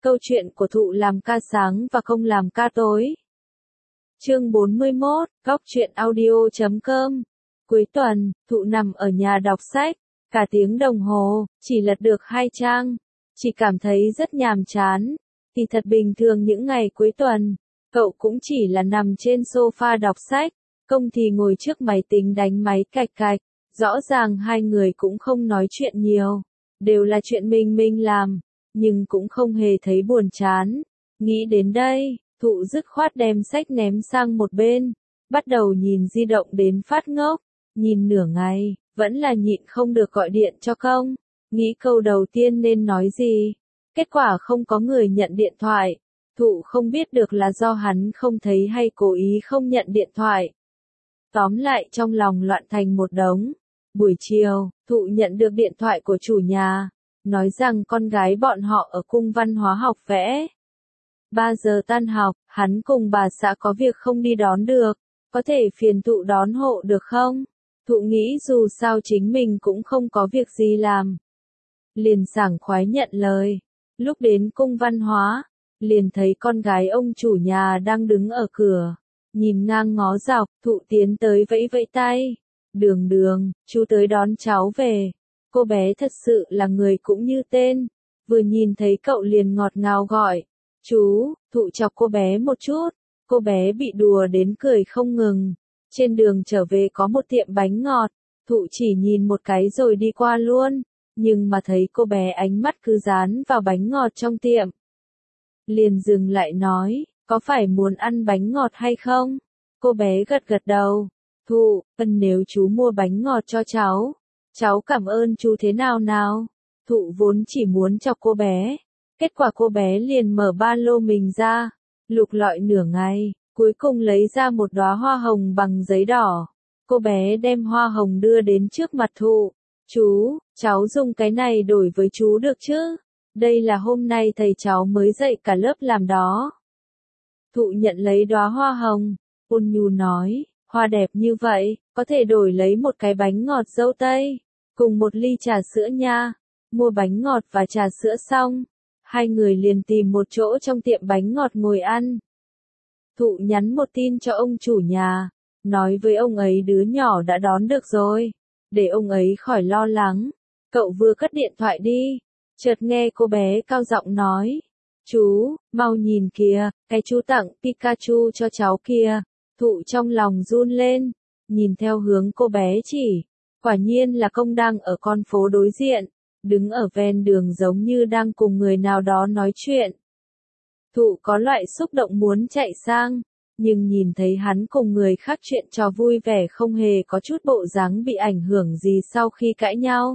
Câu chuyện của Thụ làm ca sáng và không làm ca tối. Chương 41, góc truyện audio.com. Cuối tuần, Thụ nằm ở nhà đọc sách, cả tiếng đồng hồ, chỉ lật được 2 trang. Chỉ cảm thấy rất nhàm chán. Thì thật bình thường những ngày cuối tuần, cậu cũng chỉ là nằm trên sofa đọc sách, Công thì ngồi trước máy tính đánh máy cạch cạch. Rõ ràng hai người cũng không nói chuyện nhiều, đều là chuyện mình làm, nhưng cũng không hề thấy buồn chán. Nghĩ đến đây, Thụ dứt khoát đem sách ném sang một bên, bắt đầu nhìn di động đến phát ngốc, nhìn nửa ngày, vẫn là nhịn không được gọi điện cho Công. Nghĩ câu đầu tiên nên nói gì, kết quả không có người nhận điện thoại. Thụ không biết được là do hắn không thấy hay cố ý không nhận điện thoại. Tóm lại trong lòng loạn thành một đống. Buổi chiều, Thụ nhận được điện thoại của chủ nhà, nói rằng con gái bọn họ ở cung văn hóa học vẽ. 3 giờ tan học, hắn cùng bà xã có việc không đi đón được, có thể phiền Thụ đón hộ được không? Thụ nghĩ dù sao chính mình cũng không có việc gì làm. Liền sảng khoái nhận lời. Lúc đến cung văn hóa, liền thấy con gái ông chủ nhà đang đứng ở cửa, nhìn ngang ngó dọc. Thụ tiến tới vẫy vẫy tay. Đường, chú tới đón cháu về. Cô bé thật sự là người cũng như tên, vừa nhìn thấy cậu liền ngọt ngào gọi, chú. Thụ chọc cô bé một chút, cô bé bị đùa đến cười không ngừng. Trên đường trở về có một tiệm bánh ngọt, Thụ chỉ nhìn một cái rồi đi qua luôn, nhưng mà thấy cô bé ánh mắt cứ dán vào bánh ngọt trong tiệm. Liền dừng lại nói, có phải muốn ăn bánh ngọt hay không? Cô bé gật gật đầu. Thụ, nếu chú mua bánh ngọt cho cháu cảm ơn chú thế nào nào? Thụ vốn chỉ muốn chọc cô bé, kết quả cô bé liền mở ba lô mình ra, lục lọi nửa ngày, cuối cùng lấy ra một đóa hoa hồng bằng giấy đỏ. Cô bé đem hoa hồng đưa đến trước mặt Thụ. Chú, cháu dùng cái này đổi với chú được chứ? Đây là hôm nay thầy cháu mới dạy cả lớp làm đó. Thụ nhận lấy đóa hoa hồng, ôn nhu nói. Hoa đẹp như vậy, có thể đổi lấy một cái bánh ngọt dâu tây, cùng một ly trà sữa nha. Mua bánh ngọt và trà sữa xong, hai người liền tìm một chỗ trong tiệm bánh ngọt ngồi ăn. Thụ nhắn một tin cho ông chủ nhà, nói với ông ấy đứa nhỏ đã đón được rồi, để ông ấy khỏi lo lắng. Cậu vừa cất điện thoại đi, chợt nghe cô bé cao giọng nói, chú, mau nhìn kìa, cái chú tặng Pikachu cho cháu kìa. Thụ trong lòng run lên, nhìn theo hướng cô bé chỉ, quả nhiên là Công đang ở con phố đối diện, đứng ở ven đường giống như đang cùng người nào đó nói chuyện. Thụ có loại xúc động muốn chạy sang, nhưng nhìn thấy hắn cùng người khác chuyện trò vui vẻ không hề có chút bộ dáng bị ảnh hưởng gì sau khi cãi nhau.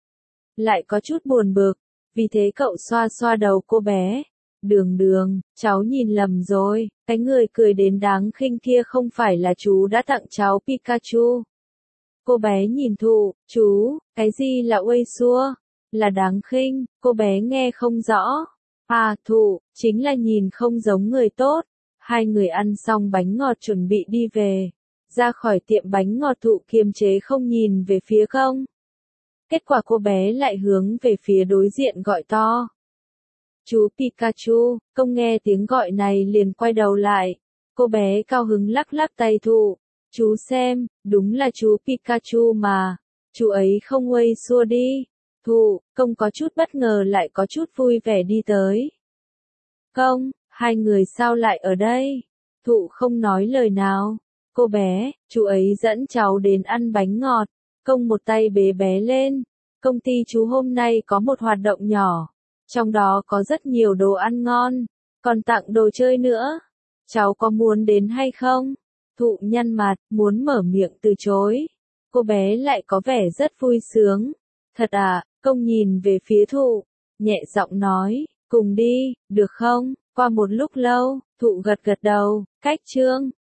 Lại có chút buồn bực, vì thế cậu xoa xoa đầu cô bé. Đường, cháu nhìn lầm rồi, cái người cười đến đáng khinh kia không phải là chú đã tặng cháu Pikachu. Cô bé nhìn Thụ, chú, cái gì là uây xua, là đáng khinh, cô bé nghe không rõ. À, Thụ, chính là nhìn không giống người tốt. Hai người ăn xong bánh ngọt chuẩn bị đi về, ra khỏi tiệm bánh ngọt Thụ kiềm chế không nhìn về phía Công. Kết quả cô bé lại hướng về phía đối diện gọi to. Chú Pikachu. Công nghe tiếng gọi này liền quay đầu lại. Cô bé cao hứng lắc lắc tay Thụ. Chú xem, đúng là chú Pikachu mà. Chú ấy không uây xua đi. Thụ, Công có chút bất ngờ lại có chút vui vẻ đi tới. Công, hai người sao lại ở đây? Thụ không nói lời nào. Cô bé, chú ấy dẫn cháu đến ăn bánh ngọt. Công một tay bế bé lên. Công ty chú hôm nay có một hoạt động nhỏ. Trong đó có rất nhiều đồ ăn ngon, còn tặng đồ chơi nữa. Cháu có muốn đến hay không? Thụ nhăn mặt, muốn mở miệng từ chối. Cô bé lại có vẻ rất vui sướng. Thật à? Công nhìn về phía Thụ, nhẹ giọng nói, cùng đi, được không? Qua một lúc lâu, Thụ gật gật đầu, cách chương.